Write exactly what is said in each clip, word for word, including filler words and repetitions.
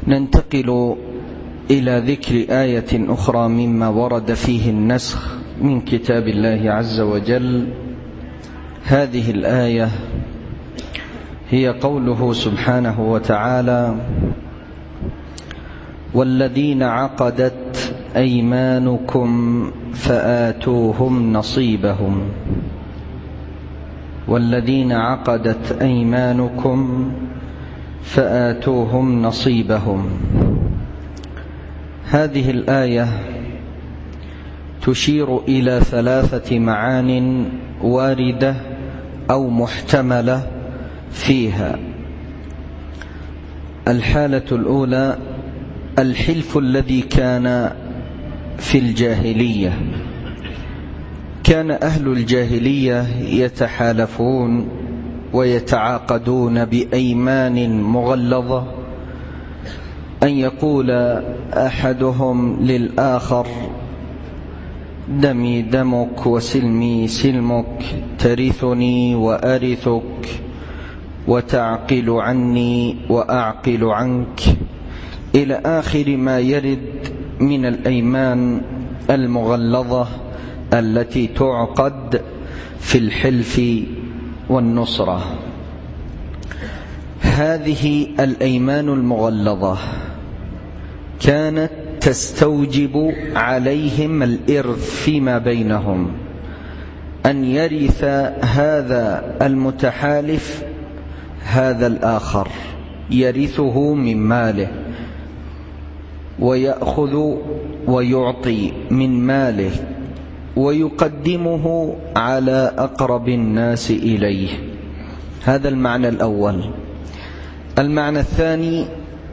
ننتقل إلى ذكر آية أخرى مما ورد فيه النسخ من كتاب الله عز وجل. هذه الآية هي قوله سبحانه وتعالى: والذين عقدت أيمانكم فآتوهم نصيبهم. والذين عقدت أيمانكم فآتوهم نصيبهم. هذه الآية تشير إلى ثلاثة معان واردة أو محتملة فيها. الحالة الأولى الحلف الذي كان في الجاهلية. كان أهل الجاهلية يتحالفون ويتعاقدون بأيمان مغلظة، أن يقول أحدهم للآخر: دمي دمك وسلمي سلمك، ترثني وأرثك، وتعقل عني وأعقل عنك، إلى آخر ما يرد من الأيمان المغلظة التي تعقد في الحلف والنصرة. هذه الأيمان المغلظة كانت تستوجب عليهم الإرث فيما بينهم، أن يرث هذا المتحالف هذا الآخر، يرثه من ماله ويأخذ ويعطي من ماله ويقدمه على أقرب الناس إليه. هذا المعنى الأول. المعنى الثاني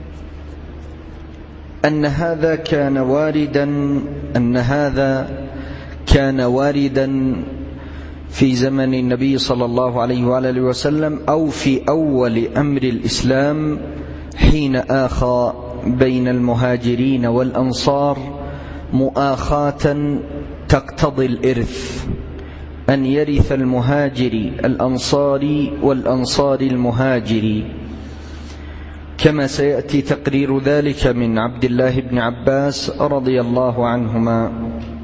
أن هذا كان واردا أن هذا كان واردا في زمن النبي صلى الله عليه وآله وسلم، أو في أول أمر الإسلام حين آخى بين المهاجرين والأنصار مؤاخاة تقتضي الإرث، أن يرث المهاجري الأنصاري والأنصاري المهاجري، كما سيأتي تقرير ذلك من عبد الله بن عباس رضي الله عنهما.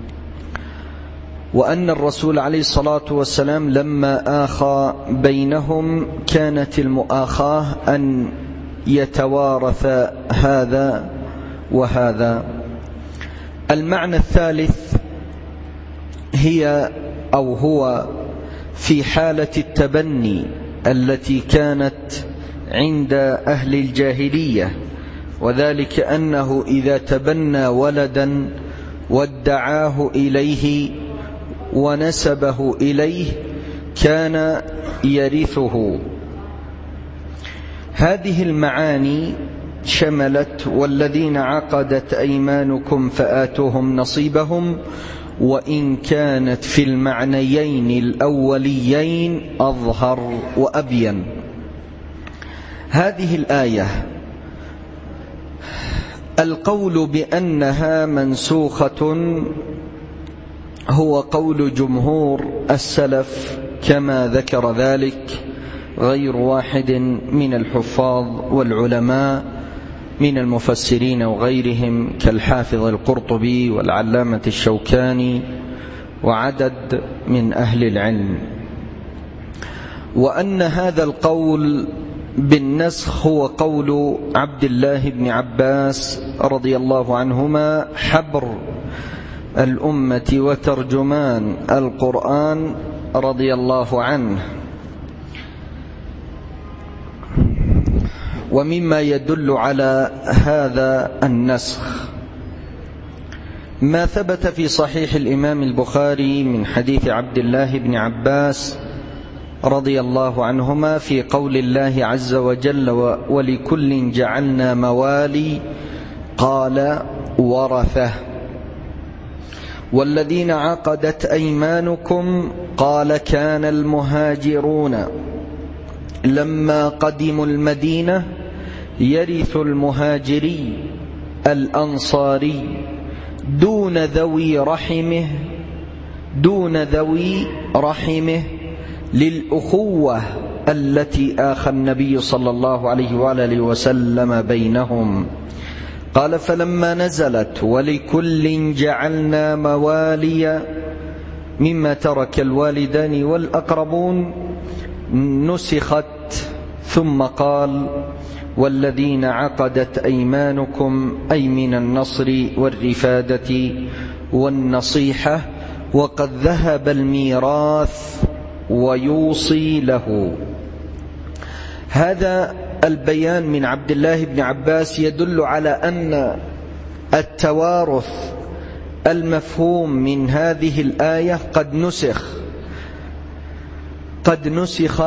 وأن الرسول عليه الصلاة والسلام لما آخى بينهم كانت المؤاخاة أن يتوارث هذا وهذا. المعنى الثالث هي أو هو في حالة التبني التي كانت عند أهل الجاهلية، وذلك أنه إذا تبنى ولدا وادعاه إليه ونسبه إليه كان يرثه. هذه المعاني شملت والذين عقدت أيمانكم فآتوهم نصيبهم، وإن كانت في المعنيين الأوليين أظهر وأبين. هذه الآية القول بأنها منسوخة هو قول جمهور السلف، كما ذكر ذلك غير واحد من الحفاظ والعلماء من المفسرين وغيرهم كالحافظ القرطبي والعلامة الشوكاني وعدد من أهل العلم. وأن هذا القول بالنسخ هو قول عبد الله بن عباس رضي الله عنهما، حبر الأمة وترجمان القرآن رضي الله عنه. ومما يدل على هذا النسخ ما ثبت في صحيح الإمام البخاري من حديث عبد الله بن عباس رضي الله عنهما في قول الله عز وجل: ولكل جعلنا موالي، قال: ورثه. والذين عقدت أيمانكم، قال: كان المهاجرون لما قدموا المدينة يرث المهاجري الأنصاري دون ذوي رحمه دون ذوي رحمه للأخوة التي آخى النبي صلى الله عليه وآله وسلم بينهم. قال: فلما نزلت ولكل جعلنا موالي مما ترك الوالدان والأقربون نسخت، ثم قال: والذين عقدت أيمانكم، أي من النصر والرفادة والنصيحة، وقد ذهب الميراث ويوصي له. هذا البيان من عبد الله بن عباس يدل على أن التوارث المفهوم من هذه الآية قد نسخ قد نسخ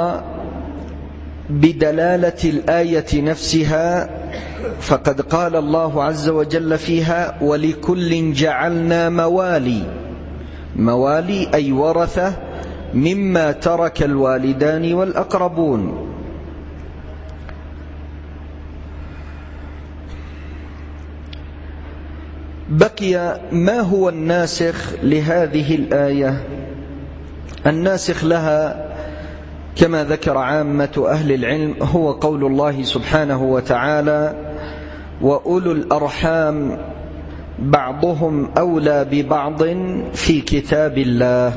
بدلالة الآية نفسها، فقد قال الله عز وجل فيها: ولكل جعلنا موالي. موالي أي ورثة مما ترك الوالدان والأقربون. بقي ما هو الناسخ لهذه الآية؟ الناسخ لها كما ذكر عامة أهل العلم هو قول الله سبحانه وتعالى: وأولو الأرحام بعضهم أولى ببعض في كتاب الله.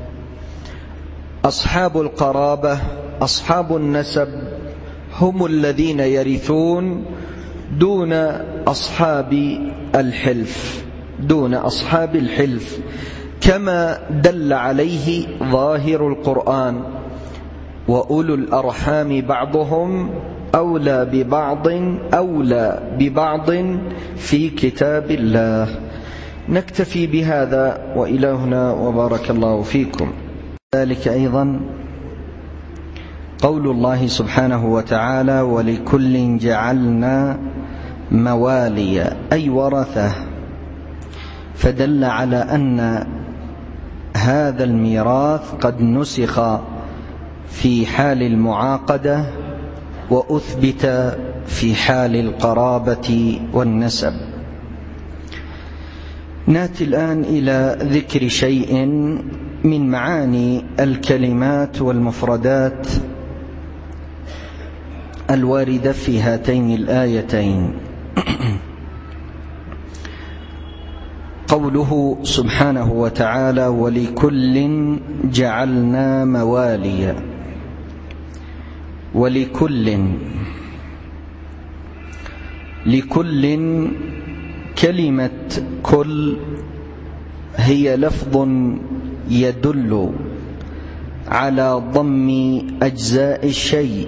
أصحاب القرابة، أصحاب النسب، هم الذين يرثون دون أصحاب الحلف دون أصحاب الحلف كما دل عليه ظاهر القرآن: وأولو الأرحام بعضهم أولى ببعض أولى ببعض في كتاب الله. نكتفي بهذا وإلى هنا، وبارك الله فيكم. ذلك أيضا قول الله سبحانه وتعالى: ولكل جعلنا موالي، أي ورثة، فدل على أن هذا الميراث قد نسخ في حال المعاقدة وأثبت في حال القرابة والنسب. نأتي الآن إلى ذكر شيء من معاني الكلمات والمفردات الواردة في هاتين الآيتين. قوله سبحانه وتعالى: ولكل جعلنا موالي. ولكل لكل كلمة كل هي لفظ يدل على ضم أجزاء الشيء،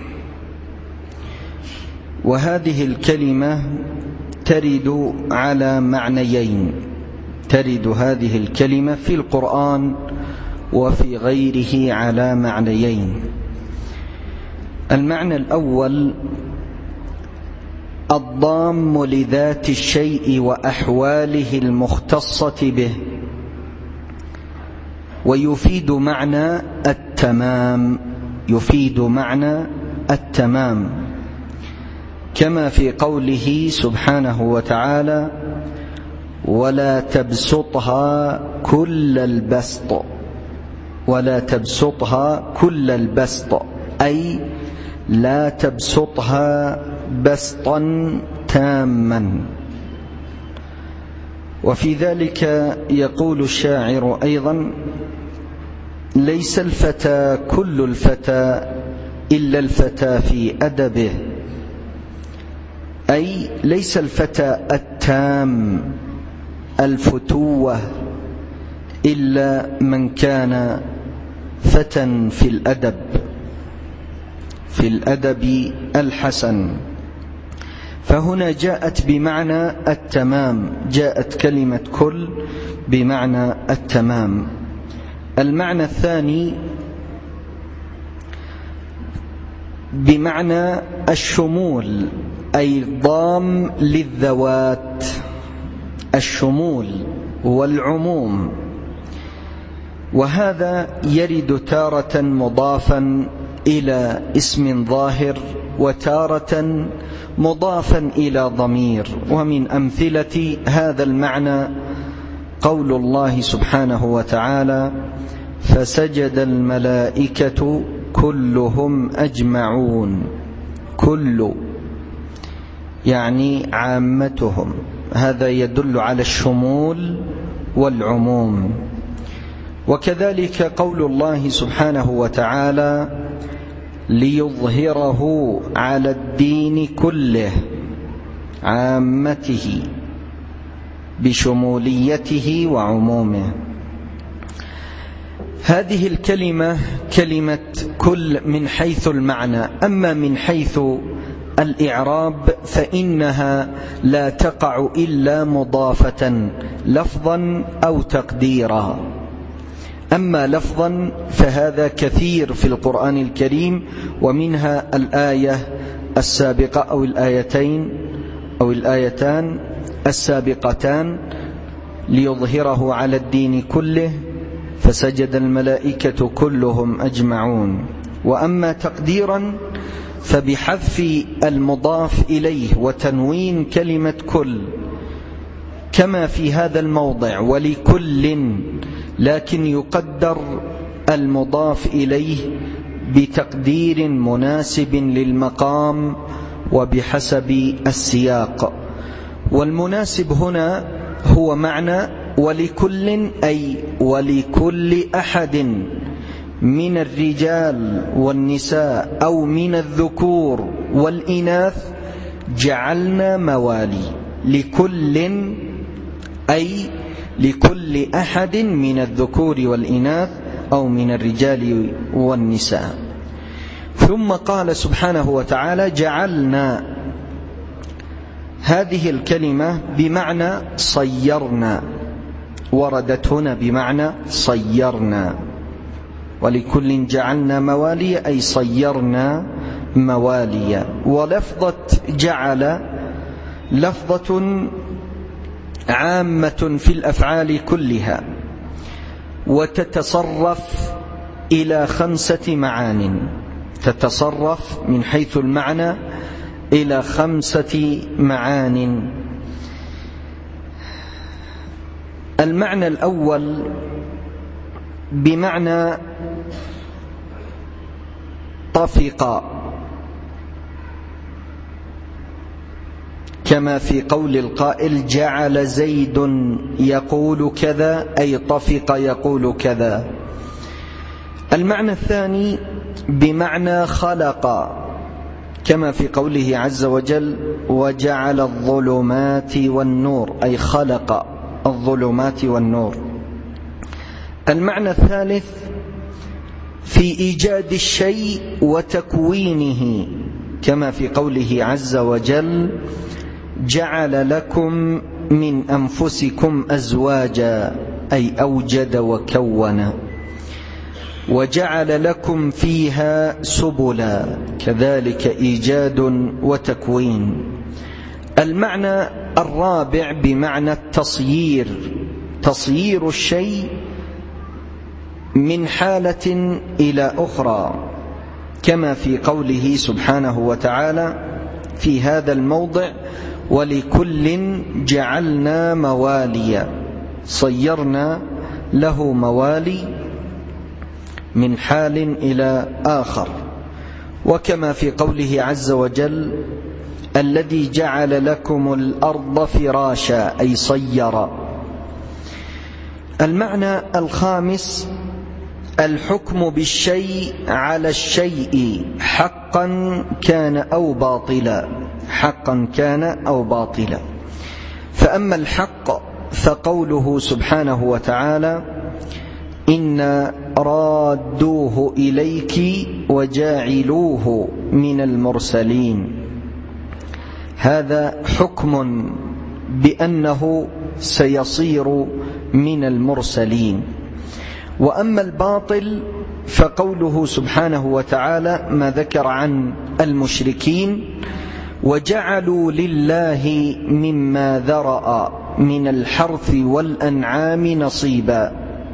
وهذه الكلمة ترد على معنيين. ترد هذه الكلمة في القرآن وفي غيره على معنيين. المعنى الأول: الضام لذات الشيء وأحواله المختصة به، ويفيد معنى التمام يفيد معنى التمام كما في قوله سبحانه وتعالى: ولا تبسطها كل البسط. ولا تبسطها كل البسط، أي لا تبسطها بسطا تاما. وفي ذلك يقول الشاعر أيضا: ليس الفتى كل الفتى إلا الفتى في أدبه، أي ليس الفتى التام الفتوة إلا من كان فتى في الأدب في الأدب الحسن. فهنا جاءت بمعنى التمام، جاءت كلمة كل بمعنى التمام. المعنى الثاني بمعنى الشمول، أي ضام للذوات، الشمول والعموم. وهذا يرد تارة مضافا إلى اسم ظاهر وتارة مضافا إلى ضمير. ومن أمثلة هذا المعنى قول الله سبحانه وتعالى: فسجد الملائكة كلهم أجمعون. كل يعني عامتهم، هذا يدل على الشمول والعموم. وكذلك قول الله سبحانه وتعالى ليظهره على الدين كله، عامته بشموليته وعمومه. هذه الكلمة كلمة كل من حيث المعنى، أما من حيث الإعراب فإنها لا تقع إلا مضافة لفظا أو تقديرا. أما لفظا فهذا كثير في القرآن الكريم، ومنها الآية السابقة أو الآيتين أو الآيتان السابقتان ليظهره على الدين كله فسجد الملائكة كلهم أجمعون. وأما تقديرا فبحذف المضاف إليه وتنوين كلمة كل، كما في هذا الموضع ولكل، لكن يقدر المضاف إليه بتقدير مناسب للمقام وبحسب السياق. والمناسب هنا هو معنى ولكل، أي ولكل أحد من الرجال والنساء أو من الذكور والإناث جعلنا موالي. لكل أي لكل أحد من الذكور والإناث أو من الرجال والنساء. ثم قال سبحانه وتعالى جعلنا، هذه الكلمة بمعنى صيرنا، وردت هنا بمعنى صيرنا. ولكل جعلنا موالي أي صيرنا مواليا. ولفظة جعل لفظة عامة في الأفعال كلها، وتتصرف إلى خمسة معان، تتصرف من حيث المعنى إلى خمسة معان. المعنى الأول بمعنى طفق، كما في قول القائل جعل زيد يقول كذا، أي طفق يقول كذا. المعنى الثاني بمعنى خلق، كما في قوله عز وجل وجعل الظلمات والنور، أي خلق الظلمات والنور. المعنى الثالث في إيجاد الشيء وتكوينه، كما في قوله عز وجل جعل لكم من أنفسكم أزواجا، أي أوجد وكون. وجعل لكم فيها سبلا، كذلك إيجاد وتكوين. المعنى الرابع بمعنى التصيير، تصيير الشيء من حالة إلى أخرى، كما في قوله سبحانه وتعالى في هذا الموضع ولكل جعلنا مواليا، صيرنا له موالي من حال إلى آخر. وكما في قوله عز وجل الذي جعل لكم الأرض فراشا، أي صير. المعنى الخامس الحكم بالشيء على الشيء حقا كان أو باطلا، حقا كان أو باطلا. فأما الحق فقوله سبحانه وتعالى إنا رادوه إليك وجاعلوه من المرسلين، هذا حكم بأنه سيصير من المرسلين. وأما الباطل فقوله سبحانه وتعالى ما ذكر عن المشركين وجعلوا لله مما ذرأ من الحرث والأنعام نصيبا،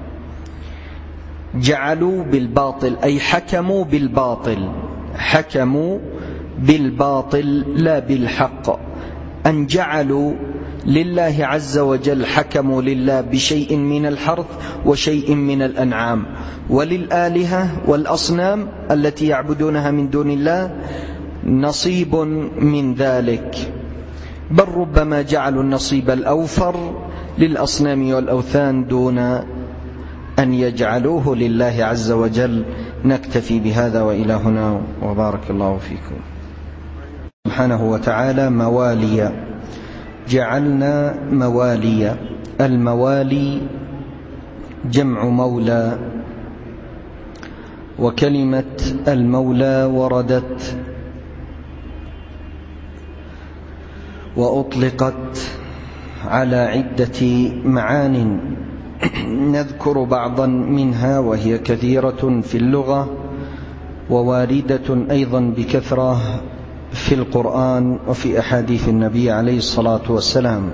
جعلوا بالباطل أي حكموا بالباطل، حكموا بالباطل لا بالحق. أن جعلوا لله عز وجل، حكموا لله بشيء من الحرث وشيء من الأنعام، وللآلهة والأصنام التي يعبدونها من دون الله نصيب من ذلك، بل ربما جعلوا النصيب الأوفر للأصنام والأوثان دون أن يجعلوه لله عز وجل. نكتفي بهذا وإلى هنا، وبارك الله فيكم. سبحانه وتعالى موالي، جعلنا موالي. الموالي جمع مولى، وكلمة المولى وردت وأطلقت على عدة معان، نذكر بعضا منها وهي كثيرة في اللغة وواردة أيضا بكثرة في القرآن وفي أحاديث النبي عليه الصلاة والسلام.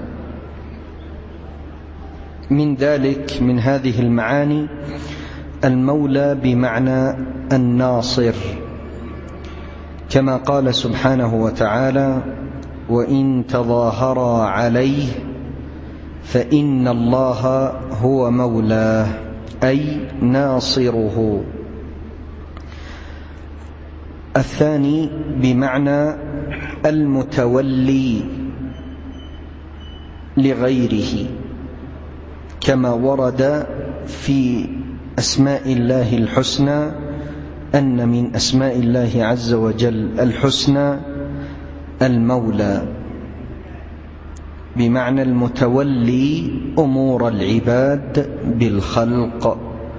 من ذلك من هذه المعاني المولى بمعنى الناصر، كما قال سبحانه وتعالى: وإن تظاهرا عليه فإن الله هو مولاه، أي ناصره. الثاني بمعنى المتولي لغيره، كما ورد في أسماء الله الحسنى أن من أسماء الله عز وجل الحسنى المولى، بمعنى المتولي أمور العباد بالخلق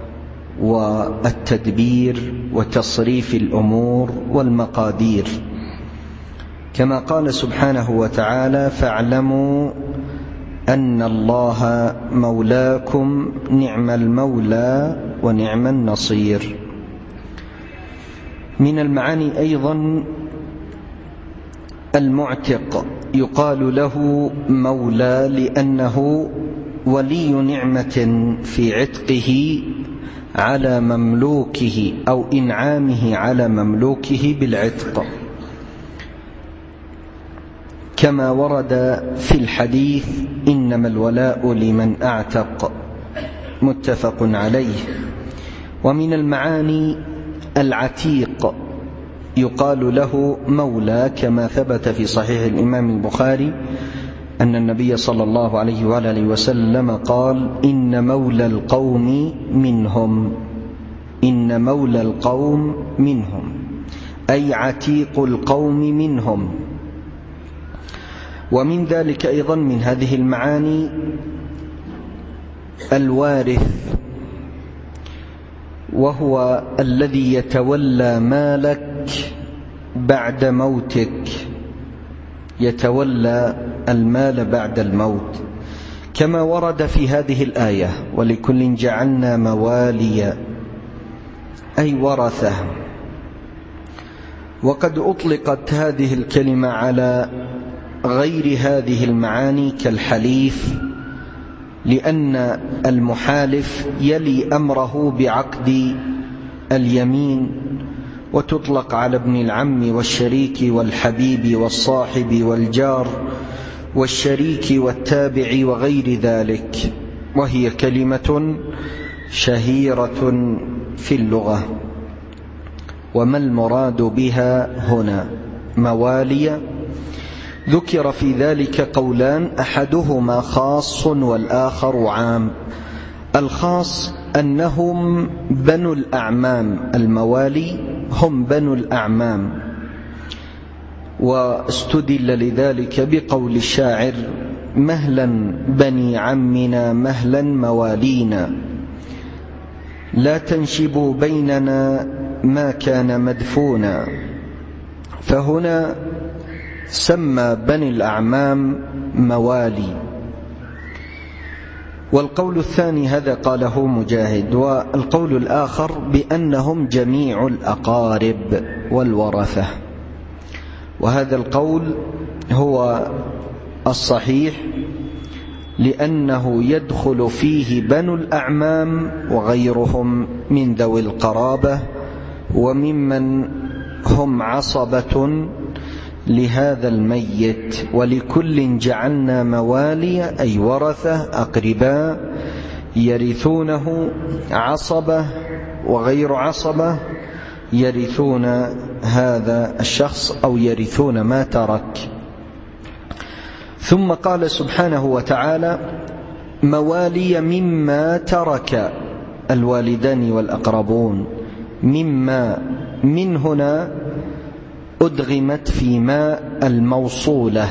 والتدبير وتصريف الأمور والمقادير، كما قال سبحانه وتعالى: فاعلموا أن الله مولاكم نعم المولى ونعم النصير. من المعاني أيضا المعتق، يقال له مولى لأنه ولي نعمة في عتقه على مملوكه أو إنعامه على مملوكه بالعتق، كما ورد في الحديث: إنما الولاء لمن أعتق، متفق عليه. ومن المعاني العتيق، يقال له مولى، كما ثبت في صحيح الإمام البخاري أن النبي صلى الله عليه وآله وسلم قال: إن مولى القوم منهم، إن مولى القوم منهم، أي عتيق القوم منهم. ومن ذلك أيضا من هذه المعاني الوارث، وهو الذي يتولى مالك بعد موتك، يتولى المال بعد الموت، كما ورد في هذه الآية: ولكل جعلنا موالي، أي ورثة. وقد أطلقت هذه الكلمة على غير هذه المعاني كالحليف، لأن المحالف يلي أمره بعقد اليمين، وتطلق على ابن العم والشريك والحبيب والصاحب والجار والشريك والتابع وغير ذلك، وهي كلمة شهيرة في اللغة. وما المراد بها هنا؟ موالي. ذكر في ذلك قولان، أحدهما خاص والآخر عام. الخاص أنهم بنو الأعمام، الموالي هم بنو الأعمام، واستدل لذلك بقول الشاعر: مهلا بني عمنا مهلا موالينا، لا تنشبوا بيننا ما كان مدفونا. فهنا سمى بني الأعمام موالي. والقول الثاني هذا قاله مجاهد، والقول الآخر بأنهم جميع الأقارب والورثة، وهذا القول هو الصحيح، لأنه يدخل فيه بنو الأعمام وغيرهم من ذوي القرابة وممن هم عصبة لهذا الميت، ولكل جعلنا موالي أي ورثة أقرباء يرثونه، عصبة وغير عصبة يرثون هذا الشخص أو يرثون ما ترك. ثم قال سبحانه وتعالى موالي مما ترك الوالدان والأقربون. مما من هنا أدغمت في ما الموصولة،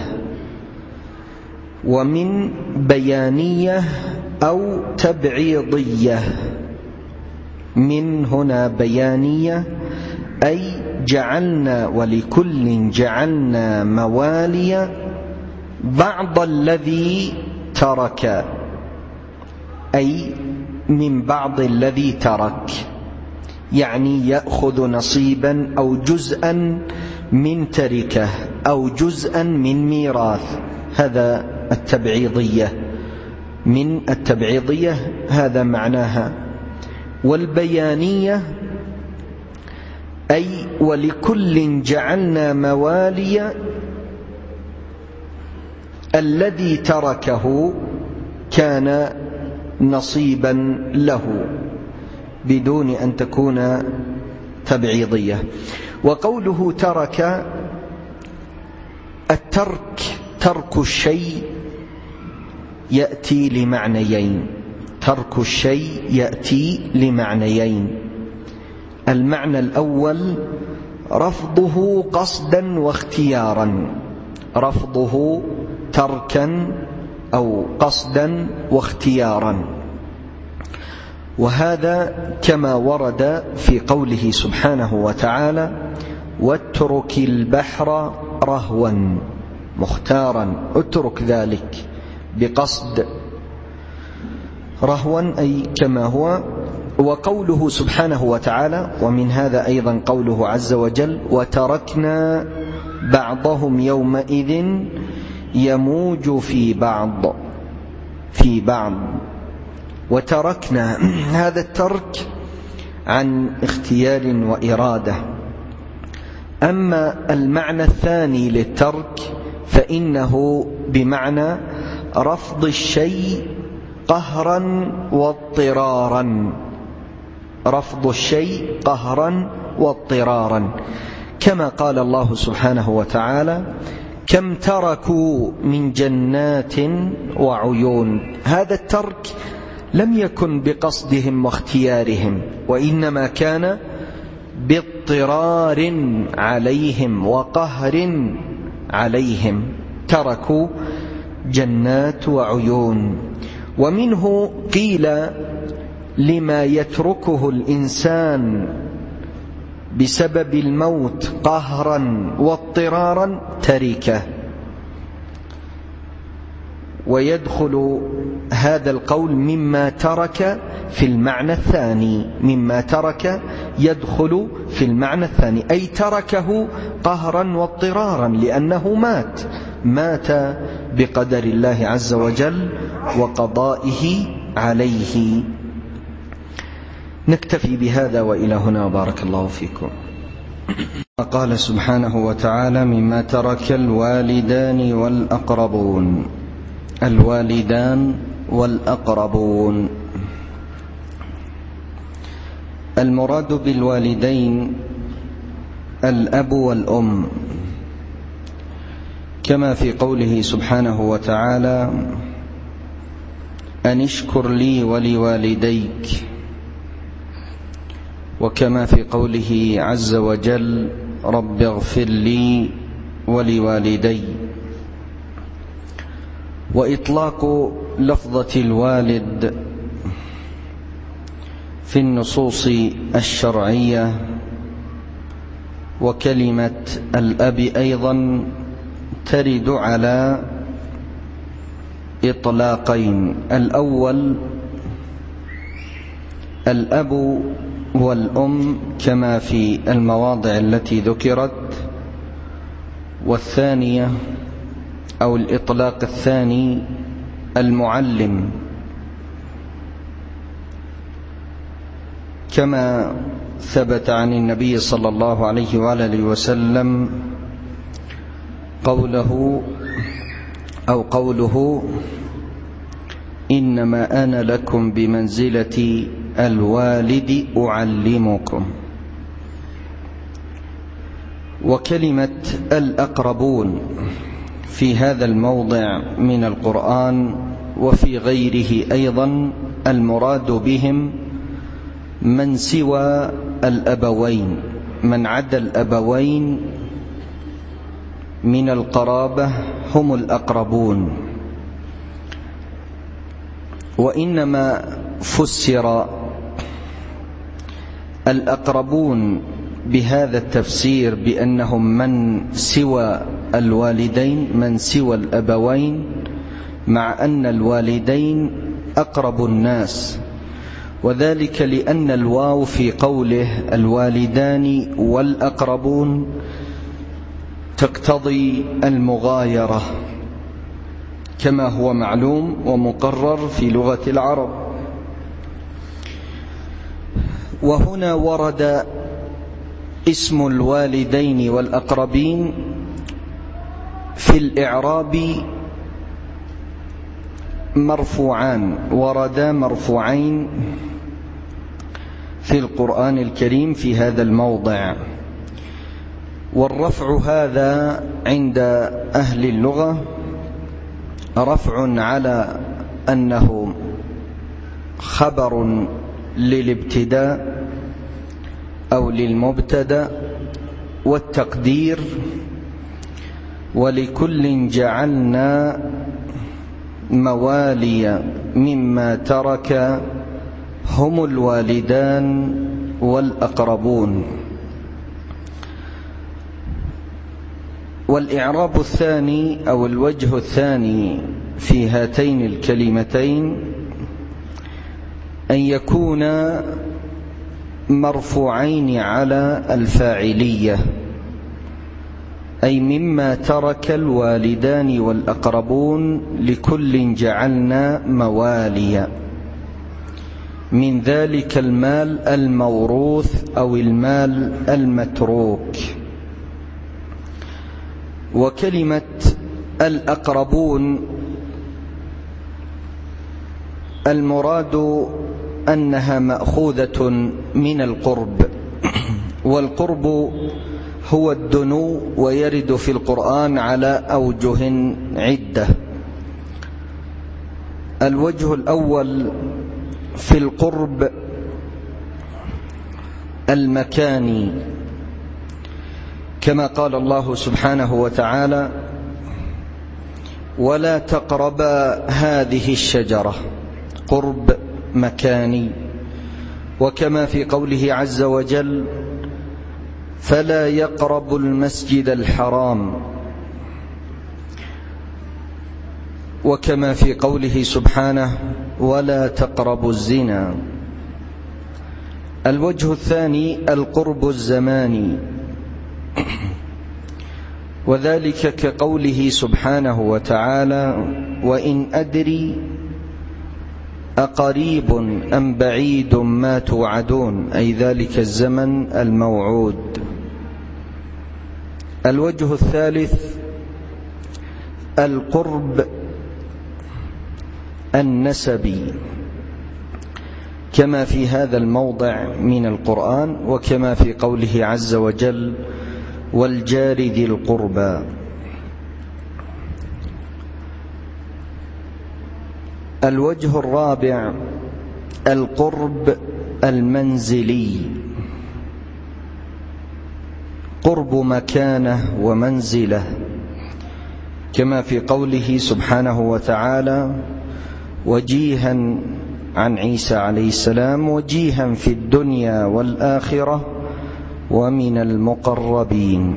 ومن بيانية أو تبعيضية. من هنا بيانية أي جعلنا ولكل جعلنا موالي بعض الذي ترك، أي من بعض الذي ترك، يعني يأخذ نصيبا أو جزءا من تركه أو جزءا من ميراث. هذا التبعيضية، من التبعيضية هذا معناها. والبيانية أي ولكل جعلنا موالي الذي تركه كان نصيبا له، بدون أن تكون تبعيضية. وقوله ترك، الترك ترك الشيء يأتي لمعنيين. ترك الشيء يأتي لمعنيين. المعنى الأول رفضه قصدا واختيارا، رفضه تركا أو قصدا واختيارا، وهذا كما ورد في قوله سبحانه وتعالى واترك البحر رهوا مختارا. اترك ذلك بقصد، رهوا أي كما هو. وقوله سبحانه وتعالى ومن هذا أيضا قوله عز وجل وتركنا بعضهم يومئذ يموج في بعض في بعض. وتركنا هذا الترك عن اختيار وإرادة. أما المعنى الثاني للترك فإنه بمعنى رفض الشيء قهرا واضطرارا، رفض الشيء قهرا واضطرارا، كما قال الله سبحانه وتعالى كم تركوا من جنات وعيون. هذا الترك لم يكن بقصدهم واختيارهم، وإنما كان باضطرار عليهم وقهر عليهم. تركوا جنات وعيون. ومنه قيل لما يتركه الإنسان بسبب الموت قهرا واضطرارا تركه. ويدخل هذا القول مما ترك في المعنى الثاني، مما ترك يدخل في المعنى الثاني، أي تركه قهرا واضطرارا لأنه مات مات بقدر الله عز وجل وقضائه عليه. نكتفي بهذا وإلى هنا، بارك الله فيكم. قال سبحانه وتعالى مما ترك الوالدان والأقربون. الوالدان والأقربون، المراد بالوالدين الأب والأم، كما في قوله سبحانه وتعالى أن اشكر لي ولوالديك، وكما في قوله عز وجل رب اغفر لي ولوالدي. وإطلاق لفظة الوالد في النصوص الشرعية وكلمة الأب أيضا ترد على إطلاقين. الأول الأب والأم كما في المواضع التي ذكرت، والثانية أو الإطلاق الثاني المعلم، كما ثبت عن النبي صلى الله عليه وآله وسلم قوله أو قوله إنما أنا لكم بمنزلة الوالد أعلمكم. وكلمة الأقربون في هذا الموضع من القرآن وفي غيره أيضا المراد بهم من سوى الأبوين، من عدا الأبوين من القرابة هم الأقربون. وإنما فسر الأقربون بهذا التفسير بأنهم من سوى الوالدين، من سوى الأبوين، مع أن الوالدين أقرب الناس، وذلك لأن الواو في قوله الوالدان والأقربون تقتضي المغايرة كما هو معلوم ومقرر في لغة العرب. وهنا ورد اسم الوالدين والأقربين في الإعراب مرفوعان، وردا مرفوعين في القرآن الكريم في هذا الموضع. والرفع هذا عند أهل اللغة رفع على أنه خبر للابتداء أو للمبتدأ، والتقدير ولكل جعلنا موالي مما ترك هم الوالدان والأقربون. والإعراب الثاني أو الوجه الثاني في هاتين الكلمتين أن يكون مرفوعين على الفاعلية، أي مما ترك الوالدان والأقربون لكل جعلنا مواليا، من ذلك المال الموروث أو المال المتروك. وكلمة الأقربون المراد أنها مأخوذة من القرب، والقرب هو الدنو، ويرد في القرآن على أوجه عدة. الوجه الأول في القرب المكاني، كما قال الله سبحانه وتعالى ولا تقربا هذه الشجرة، قرب مكاني. وكما في قوله عز وجل فلا يقربوا المسجد الحرام، وكما في قوله سبحانه ولا تقربوا الزنا. الوجه الثاني القرب الزماني، وذلك كقوله سبحانه وتعالى وإن أدري أقريب أم بعيد ما توعدون، أي ذلك الزمن الموعود. الوجه الثالث القرب النسبي، كما في هذا الموضع من القرآن، وكما في قوله عز وجل والجار ذي القربى. الوجه الرابع القرب المنزلي، قرب مكانه ومنزله، كما في قوله سبحانه وتعالى وجيها عن عيسى عليه السلام وجيها في الدنيا والآخرة ومن المقربين.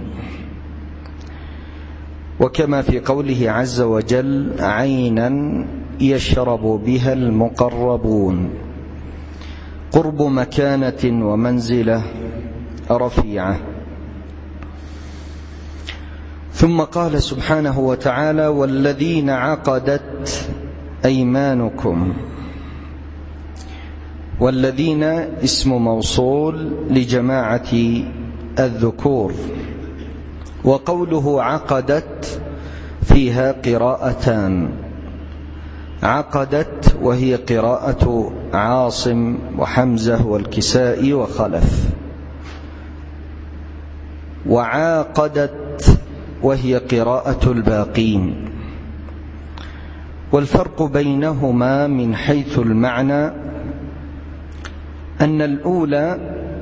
وكما في قوله عز وجل عينا يشرب بها المقربون، قرب مكانة ومنزلة رفيعة. ثم قال سبحانه وتعالى والذين عقدت أيمانكم، والذين اسم موصول لجماعة الذكور، وقوله عقدت فيها قراءتان: عقدت وهي قراءة عاصم وحمزة والكسائي وخلف، وعاقدت وهي قراءة الباقين. والفرق بينهما من حيث المعنى أن الأولى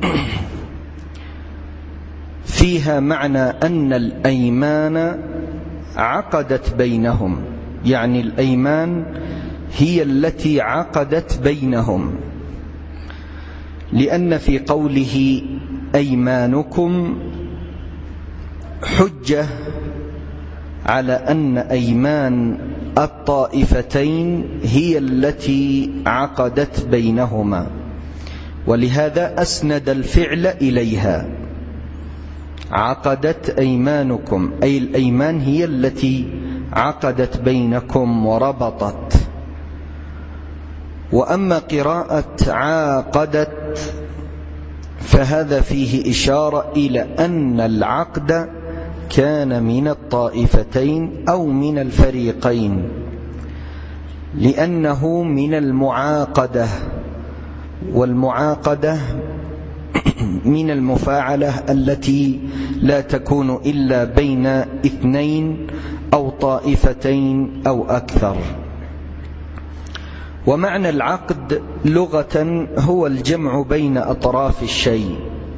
فيها معنى أن الأيمان عقدت بينهم، يعني الأيمان هي التي عقدت بينهم، لأن في قوله أيمانكم حجة على أن أيمان الطائفتين هي التي عقدت بينهما، ولهذا أسند الفعل إليها. عقدت أيمانكم أي الأيمان هي التي عقدت بينكم وربطت. وأما قراءة عاقدت فهذا فيه إشارة إلى أن العقد كان من الطائفتين أو من الفريقين، لأنه من المعاقدة، والمعاقدة من المفاعلة التي لا تكون إلا بين اثنين أو طائفتين أو أكثر. ومعنى العقد لغة هو الجمع بين أطراف الشيء،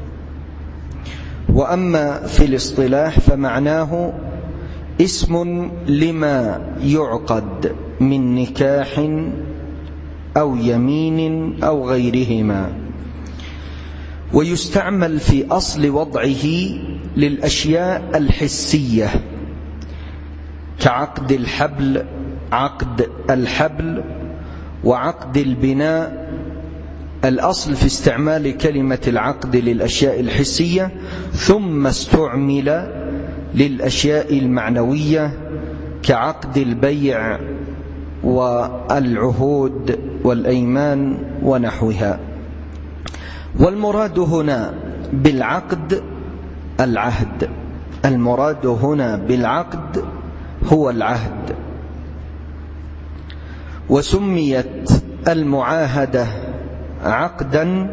وأما في الاصطلاح فمعناه اسم لما يعقد من نكاح أو يمين أو غيرهما، ويستعمل في أصل وضعه للأشياء الحسية كعقد الحبل، عقد الحبل، وعقد البناء. الأصل في استعمال كلمة العقد للأشياء الحسية، ثم استعمل للأشياء المعنوية كعقد البيع والعهود والأيمان ونحوها. والمراد هنا بالعقد العهد، المراد هنا بالعقد هو العهد. وسميت المعاهدة عقدا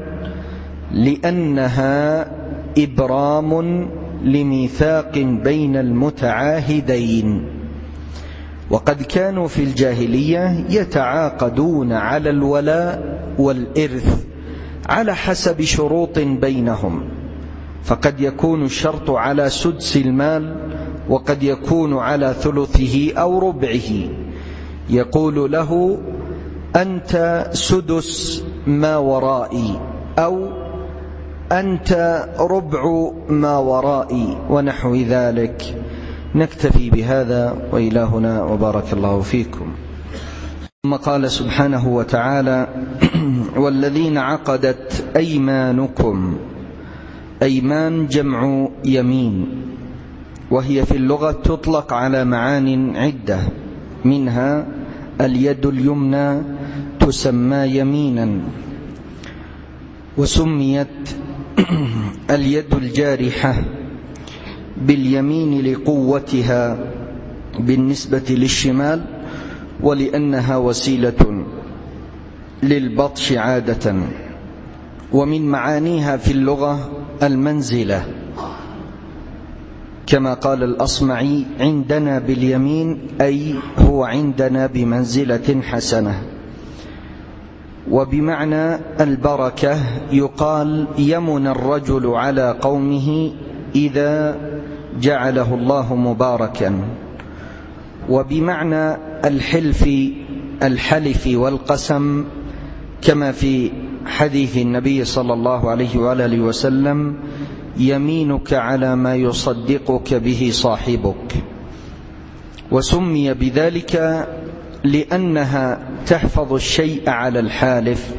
لأنها إبرام لميثاق بين المتعاهدين، وقد كانوا في الجاهلية يتعاقدون على الولاء والإرث على حسب شروط بينهم، فقد يكون الشرط على سدس المال، وقد يكون على ثلثه أو ربعه. يقول له أنت سدس ما ورائي، أو أنت ربع ما ورائي، ونحو ذلك. نكتفي بهذا وإلهنا وبارك الله فيكم. ثم قال سبحانه وتعالى: والذين عقدت أيمانكم. أيمان جمع يمين، وهي في اللغة تطلق على معان عدة، منها اليد اليمنى تسمى يمينا، وسميت اليد الجارحة باليمين لقوتها بالنسبة للشمال، ولأنها وسيلة للبطش عادة. ومن معانيها في اللغة المنزلة، كما قال الأصمعي: عندنا باليمين أي هو عندنا بمنزلة حسنة. وبمعنى البركة يقال: يمن الرجل على قومه إذا جعله الله مباركا. وبمعنى الحلف الحلف والقسم، كما في حديث النبي صلى الله عليه وآله وسلم: يمينك على ما يصدقك به صاحبك. وسمي بذلك لأنها تحفظ الشيء على الحالف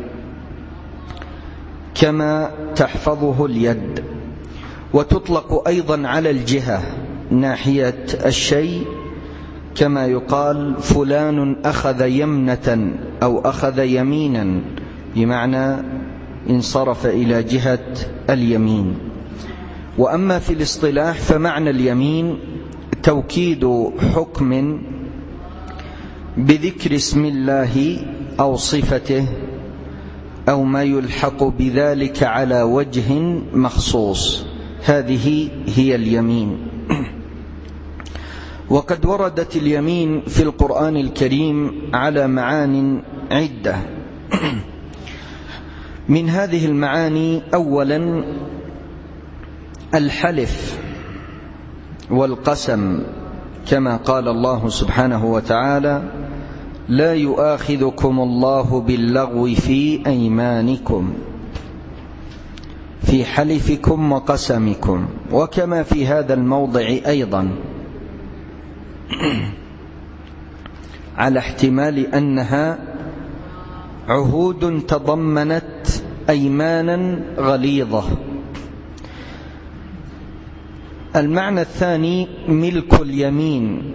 كما تحفظه اليد. وتطلق أيضا على الجهة ناحية الشيء، كما يقال: فلان أخذ يمنة أو أخذ يمينا، بمعنى انصرف إلى جهة اليمين. وأما في الاصطلاح فمعنى اليمين توكيد حكم بذكر اسم الله أو صفته أو ما يلحق بذلك على وجه مخصوص، هذه هي اليمين. وقد وردت اليمين في القرآن الكريم على معان عدة. من هذه المعاني أولا الحلف والقسم، كما قال الله سبحانه وتعالى: لا يؤاخذكم الله باللغو في أيمانكم، في حلفكم وقسمكم. وكما في هذا الموضع أيضا على احتمال أنها عهود تضمنت أيمانا غليظة. المعنى الثاني ملك اليمين،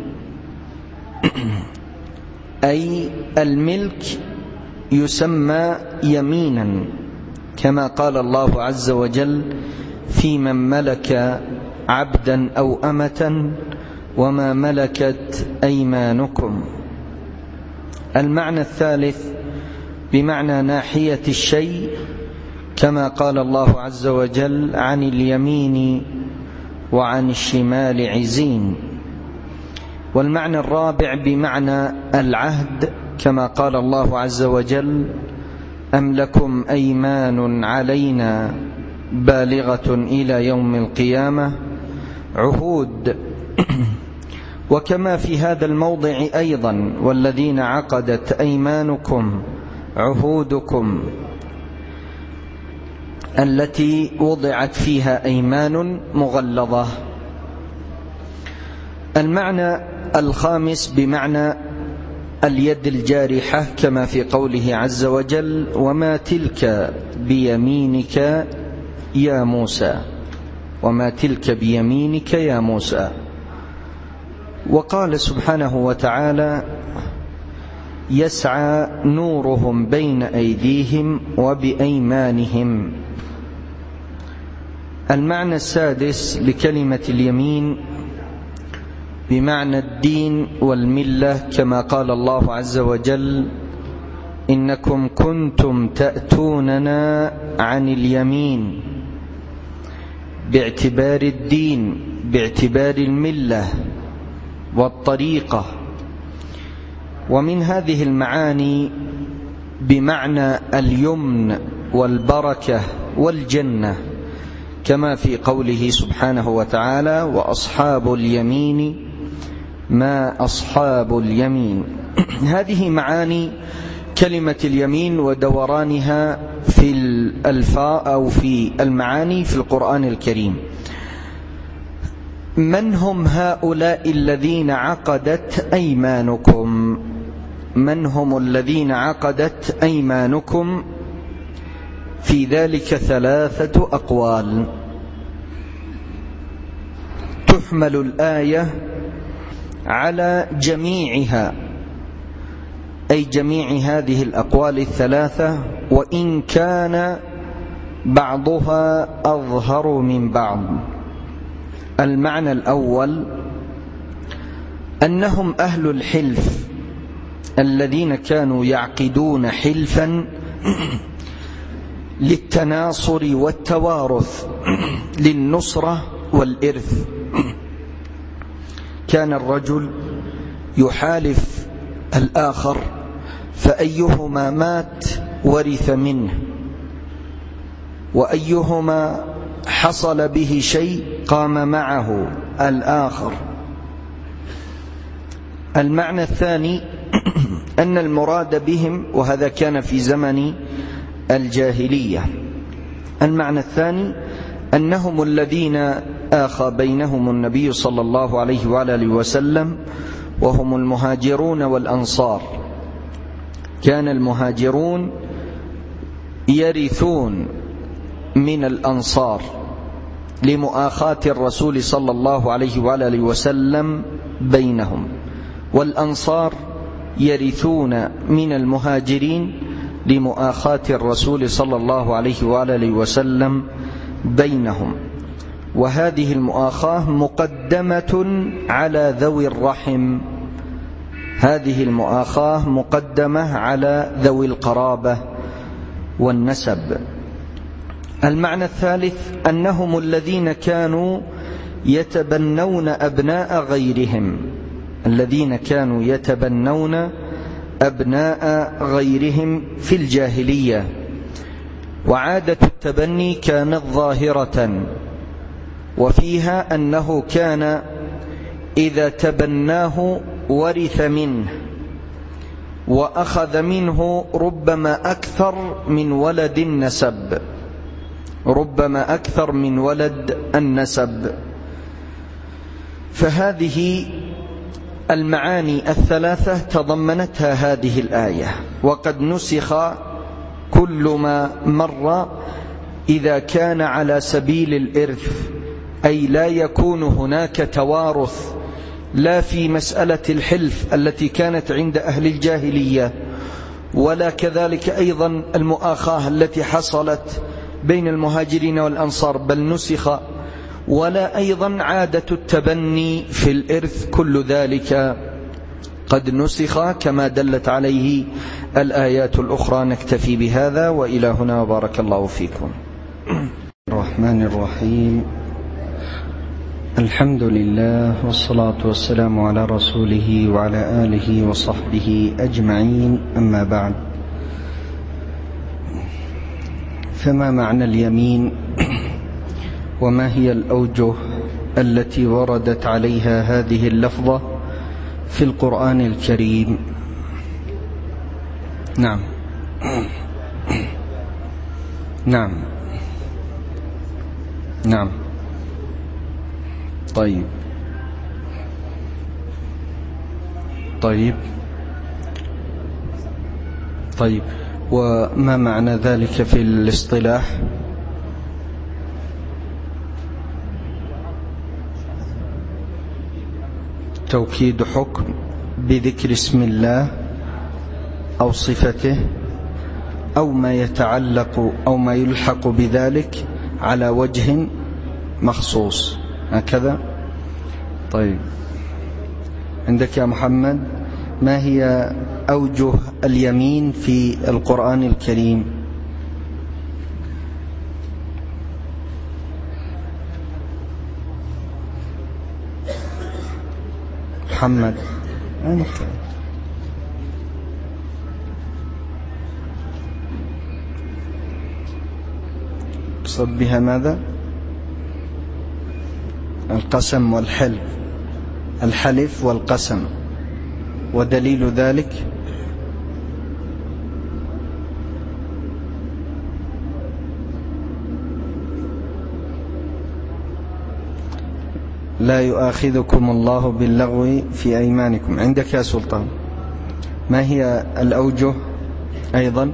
أي الملك يسمى يمينا، كما قال الله عز وجل: في من ملك عبدا أو أمة وما ملكت أيمانكم. المعنى الثالث بمعنى ناحية الشيء، كما قال الله عز وجل: عن اليمين وعن الشمال عزين. والمعنى الرابع بمعنى العهد، كما قال الله عز وجل: أم لكم أيمان علينا بالغة إلى يوم القيامة، عهود. وكما في هذا الموضع أيضا: والذين عقدت أيمانكم عهودكم، التي وضعت فيها أيمان مغلظة. المعنى الخامس بمعنى اليد الجارحة، كما في قوله عز وجل: وما تلك بيمينك يا موسى، وما تلك بيمينك يا موسى. وقال سبحانه وتعالى: يسعى نورهم بين أيديهم وبأيمانهم. المعنى السادس لكلمة اليمين بمعنى الدين والملة، كما قال الله عز وجل: إنكم كنتم تأتوننا عن اليمين، باعتبار الدين، باعتبار الملة والطريقة. ومن هذه المعاني بمعنى اليمن والبركة والجنة، كما في قوله سبحانه وتعالى: وأصحاب اليمين ما أصحاب اليمين. هذه معاني كلمة اليمين ودورانها في الألفاظ أو في المعاني في القرآن الكريم. من هم هؤلاء الذين عقدت أيمانكم؟ من هم الذين عقدت أيمانكم؟ في ذلك ثلاثة أقوال. تحمل الآية على جميعها، أي جميع هذه الأقوال الثلاثة، وإن كان بعضها أظهر من بعض. المعنى الأول أنهم أهل الحلف الذين كانوا يعقدون حلفا للتناصر والتوارث، للنصرة والإرث. كان الرجل يحالف الآخر، فأيهما مات ورث منه، وأيهما حصل به شيء قام معه الآخر. المعنى الثاني أن المراد بهم، وهذا كان في زمن الجاهلية، المعنى الثاني أنهم الذين آخى بينهم النبي صلى الله عليه وآله وسلم، وهم المهاجرون والأنصار. كان المهاجرون يرثون من الأنصار لمؤاخاة الرسول صلى الله عليه وآله وسلم بينهم، والأنصار يرثون من المهاجرين لمؤاخاة الرسول صلى الله عليه وآله وسلم بينهم. وهذه المؤاخاة مقدمة على ذوي الرحم، هذه المؤاخاة مقدمة على ذوي القرابة والنسب. المعنى الثالث أنهم الذين كانوا يتبنون أبناء غيرهم، الذين كانوا يتبنون أبناء غيرهم في الجاهلية، وعادة التبني كانت ظاهرة، وفيها أنه كان إذا تبناه ورث منه وأخذ منه ربما أكثر من ولد النسب، ربما أكثر من ولد النسب. فهذه المعاني الثلاثة تضمنتها هذه الآية. وقد نسخ كل ما مر إذا كان على سبيل الإرث، أي لا يكون هناك توارث، لا في مسألة الحلف التي كانت عند أهل الجاهلية، ولا كذلك أيضا المؤاخاة التي حصلت بين المهاجرين والأنصار، بل نسخ، ولا أيضا عادة التبني في الإرث، كل ذلك قد نسخ كما دلت عليه الآيات الأخرى. نكتفي بهذا وإلى هنا، وبارك الله فيكم. الرحمن الرحيم، الحمد لله والصلاة والسلام على رسوله وعلى آله وصحبه أجمعين، أما بعد. فما معنى اليمين؟ وما هي الأوجه التي وردت عليها هذه اللفظة في القرآن الكريم؟ نعم نعم نعم طيب طيب طيب وما معنى ذلك في الاصطلاح؟ توكيد حكم بذكر اسم الله أو صفته أو ما يتعلق أو ما يلحق بذلك على وجه مخصوص، هكذا. طيب، عندك يا محمد ما هي أوجه اليمين في القرآن الكريم؟ محمد أنت قصد بها ماذا؟ القسم والحلف، الحلف والقسم، ودليل ذلك لا يؤاخذكم الله باللغو في أيمانكم. عندك يا سلطان ما هي الأوجه أيضا؟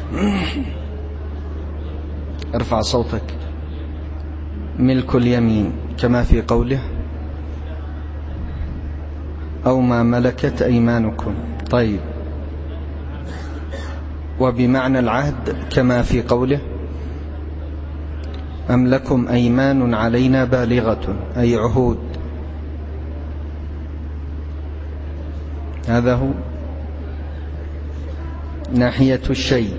ارفع صوتك. ملك اليمين كما في قوله أو ما ملكت أيمانكم. طيب، وبمعنى العهد كما في قوله أم لكم أيمان علينا بالغة، أي عهود. هذا هو ناحية الشيء.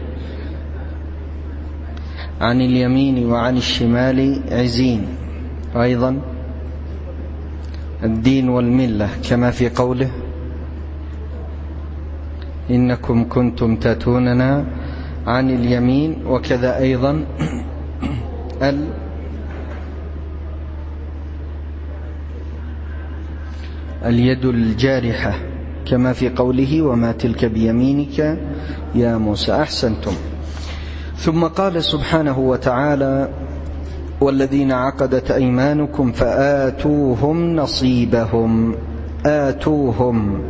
عن اليمين وعن الشمال عزين. أيضا الدين والملة كما في قوله إنكم كنتم تاتوننا عن اليمين. وكذا أيضا ال اليد الجارحة كما في قوله وما تلك بيمينك يا موسى. أحسنتم. ثم قال سبحانه وتعالى والذين عقدت أيمانكم فآتوهم نصيبهم. آتوهم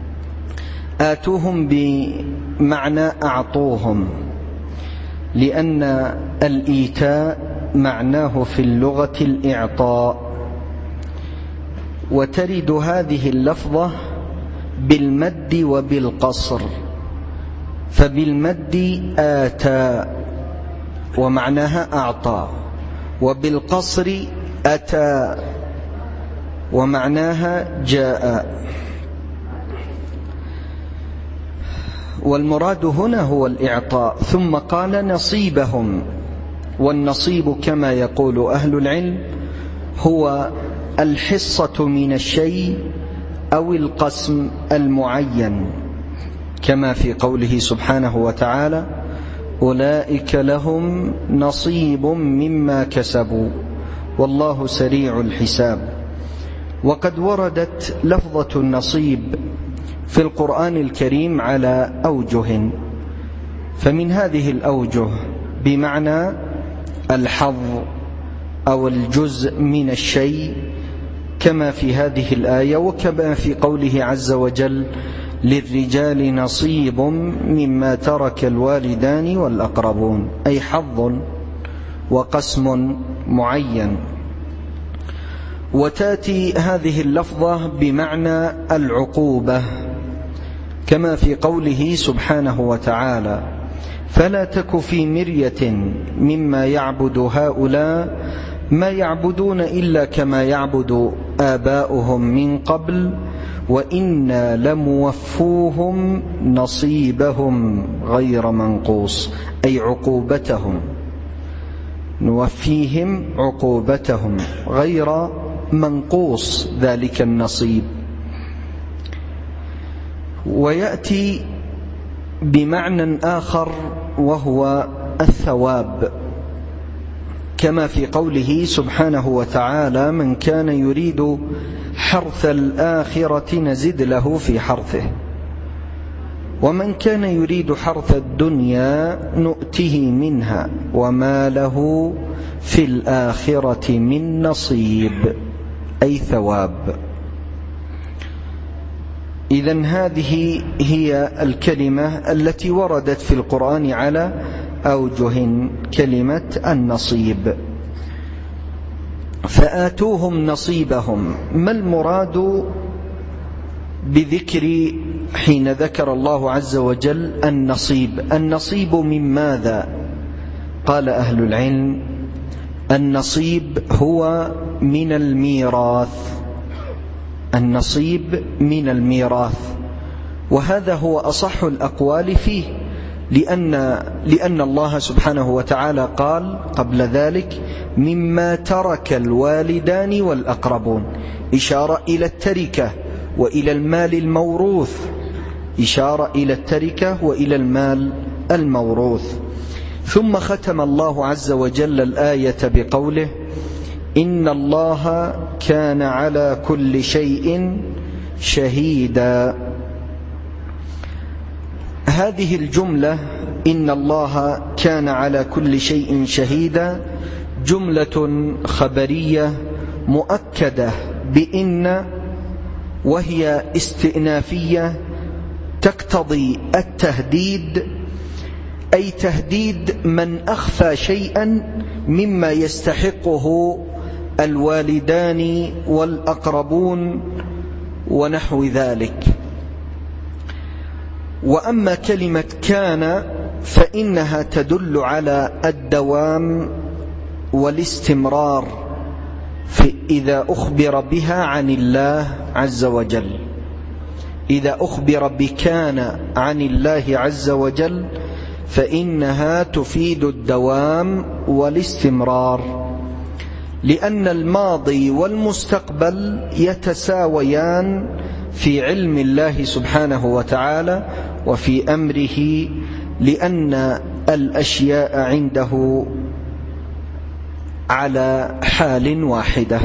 آتوهم بمعنى أعطوهم، لأن الإيتاء معناه في اللغة الإعطاء، وترد هذه اللفظة بالمد وبالقصر، فبالمد آتى ومعناها أعطى، وبالقصر أتى ومعناها جاء. والمراد هنا هو الإعطاء. ثم قال نصيبهم، والنصيب كما يقول أهل العلم هو الحصة من الشيء أو القسم المعين، كما في قوله سبحانه وتعالى أولئك لهم نصيب مما كسبوا والله سريع الحساب. وقد وردت لفظة النصيب في القرآن الكريم على أوجه، فمن هذه الأوجه بمعنى الحظ أو الجزء من الشيء كما في هذه الآية، وكما في قوله عز وجل للرجال نصيب مما ترك الوالدان والأقربون، أي حظ وقسم معين. وتأتي هذه اللفظة بمعنى العقوبة كما في قوله سبحانه وتعالى فلا تك في مرية مما يعبد هؤلاء ما يعبدون إلا كما يعبد آباؤهم من قبل وإنا لموفوهم نصيبهم غير منقوص، أي عقوبتهم، نوفيهم عقوبتهم غير منقوص ذلك النصيب. ويأتي بمعنى آخر وهو الثواب، كما في قوله سبحانه وتعالى من كان يريد حرث الآخرة نزد له في حرثه ومن كان يريد حرث الدنيا نؤته منها وما له في الآخرة من نصيب، أي ثواب. إذن هذه هي الكلمة التي وردت في القرآن على أوجه، كلمة النصيب. فآتوهم نصيبهم، ما المراد بذكر حين ذكر الله عز وجل النصيب؟ النصيب من ماذا؟ قال أهل العلم النصيب هو من الميراث، النصيب من الميراث، وهذا هو أصح الأقوال فيه، لأن, لأن الله سبحانه وتعالى قال قبل ذلك مما ترك الوالدان والأقربون، إشارة إلى التركة وإلى المال الموروث، إشارة إلى التركة وإلى المال الموروث. ثم ختم الله عز وجل الآية بقوله إن الله كان على كل شيء شهيدا. هذه الجملة إن الله كان على كل شيء شهيدا جملة خبرية مؤكدة بإن، وهي استئنافية تقتضي التهديد، أي تهديد من أخفى شيئا مما يستحقه الوالدان والأقربون ونحو ذلك. وأما كلمة كان فإنها تدل على الدوام والاستمرار إذا أخبر بها عن الله عز وجل. إذا أخبر بكان عن الله عز وجل فإنها تفيد الدوام والاستمرار، لأن الماضي والمستقبل يتساويان في علم الله سبحانه وتعالى وفي أمره، لأن الأشياء عنده على حال واحدة.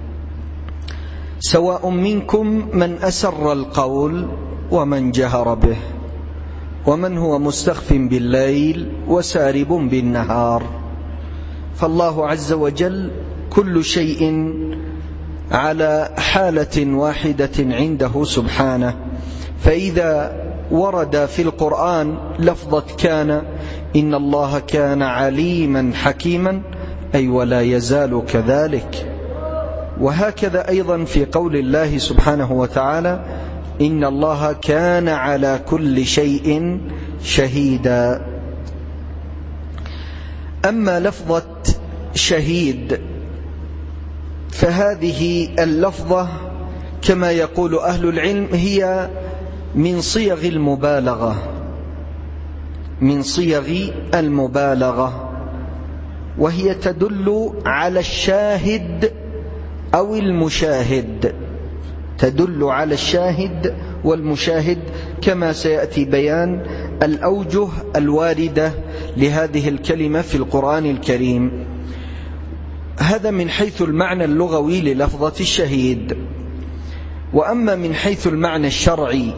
سواء منكم من أسر القول ومن جهر به ومن هو مستخف بالليل وسارب بالنهار. فالله عز وجل كل شيء على حالة واحدة عنده سبحانه. فإذا ورد في القرآن لفظة كان إن الله كان عليما حكيما، أي ولا يزال كذلك. وهكذا أيضا في قول الله سبحانه وتعالى إن الله كان على كل شيء شهيدا. أما لفظة شهيد فهذه اللفظة كما يقول أهل العلم هي من صيغ المبالغة من صيغ المبالغة وهي تدل على الشاهد أو المشاهد تدل على الشاهد والمشاهد كما سيأتي بيان الأوجه الواردة لهذه الكلمة في القرآن الكريم. هذا من حيث المعنى اللغوي للفظة الشهيد. وأما من حيث المعنى الشرعي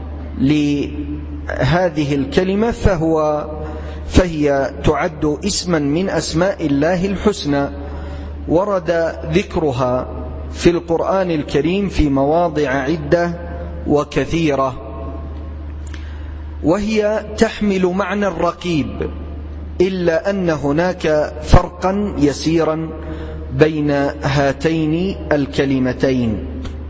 لهذه الكلمة فهو فهي تعد اسما من أسماء الله الحسنى، ورد ذكرها في القرآن الكريم في مواضع عدة وكثيرة، وهي تحمل معنى الرقيب، إلا أن هناك فرقا يسيرا بين هاتين الكلمتين.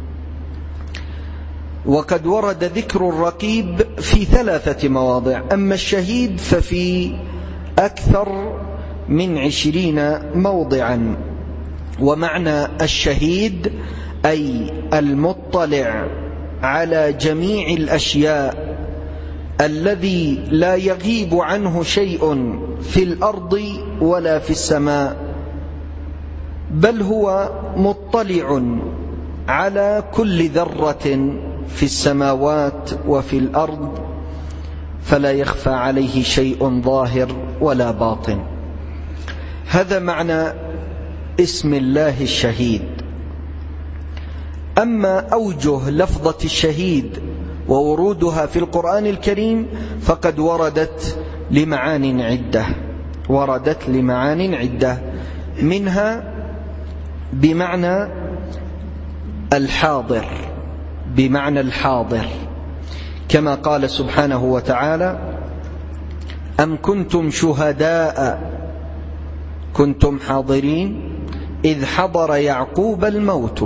وقد ورد ذكر الرقيب في ثلاثة مواضع، أما الشهيد ففي أكثر من عشرين موضعا. ومعنى الشهيد أي المطلع على جميع الأشياء، الذي لا يغيب عنه شيء في الأرض ولا في السماء، بل هو مطلع على كل ذرة في السماوات وفي الأرض، فلا يخفى عليه شيء ظاهر ولا باطن. هذا معنى اسم الله الشهيد. أما أوجه لفظة الشهيد وورودها في القرآن الكريم فقد وردت لمعان عدة وردت لمعان عدة منها بمعنى الحاضر بمعنى الحاضر كما قال سبحانه وتعالى: أم كنتم شهداء كنتم حاضرين إذ حضر يعقوب الموت.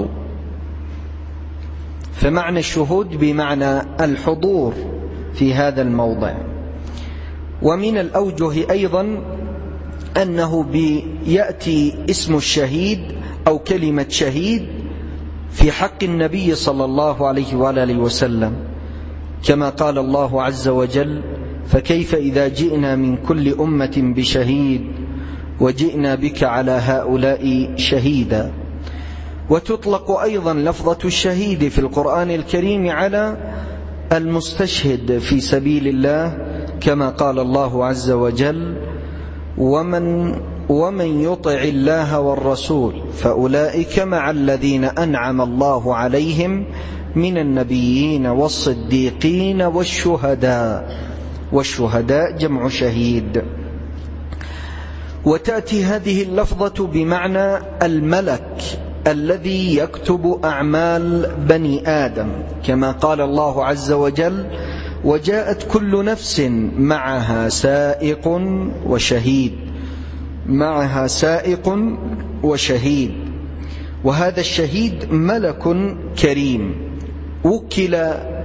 فمعنى الشهود بمعنى الحضور في هذا الموضع. ومن الأوجه أيضا أنه بيأتي اسم الشهيد أو كلمة شهيد في حق النبي صلى الله عليه وآله وسلم، كما قال الله عز وجل: فكيف إذا جئنا من كل أمة بشهيد وجئنا بك على هؤلاء شهيدا. وتطلق أيضا لفظة الشهيد في القرآن الكريم على المستشهد في سبيل الله، كما قال الله عز وجل: ومن ومن يطع الله والرسول فأولئك مع الذين أنعم الله عليهم من النبيين والصديقين والشهداء. والشهداء جمع شهيد. وتأتي هذه اللفظة بمعنى الملك الذي يكتب أعمال بني آدم، كما قال الله عز وجل: وجاءت كل نفس معها سائق وشهيد معها سائق وشهيد. وهذا الشهيد ملك كريم وكل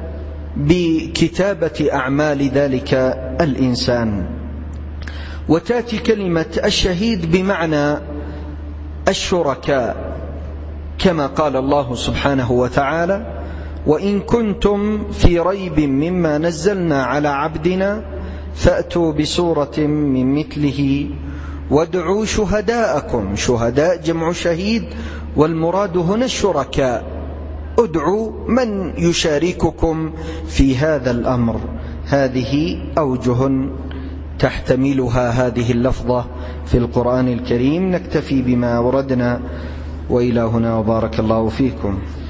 بكتابة أعمال ذلك الإنسان. وتأتي كلمة الشهيد بمعنى الشركاء، كما قال الله سبحانه وتعالى: وإن كنتم في ريب مما نزلنا على عبدنا فأتوا بسورة من مثله وادعوا شهداءكم. شهداء جمع شهيد، والمراد هنا الشركاء. ادعوا من يشارككم في هذا الأمر. هذه أوجه تحتملها هذه اللفظة في القرآن الكريم. نكتفي بما وردنا، وإلى هنا، وبارك الله فيكم.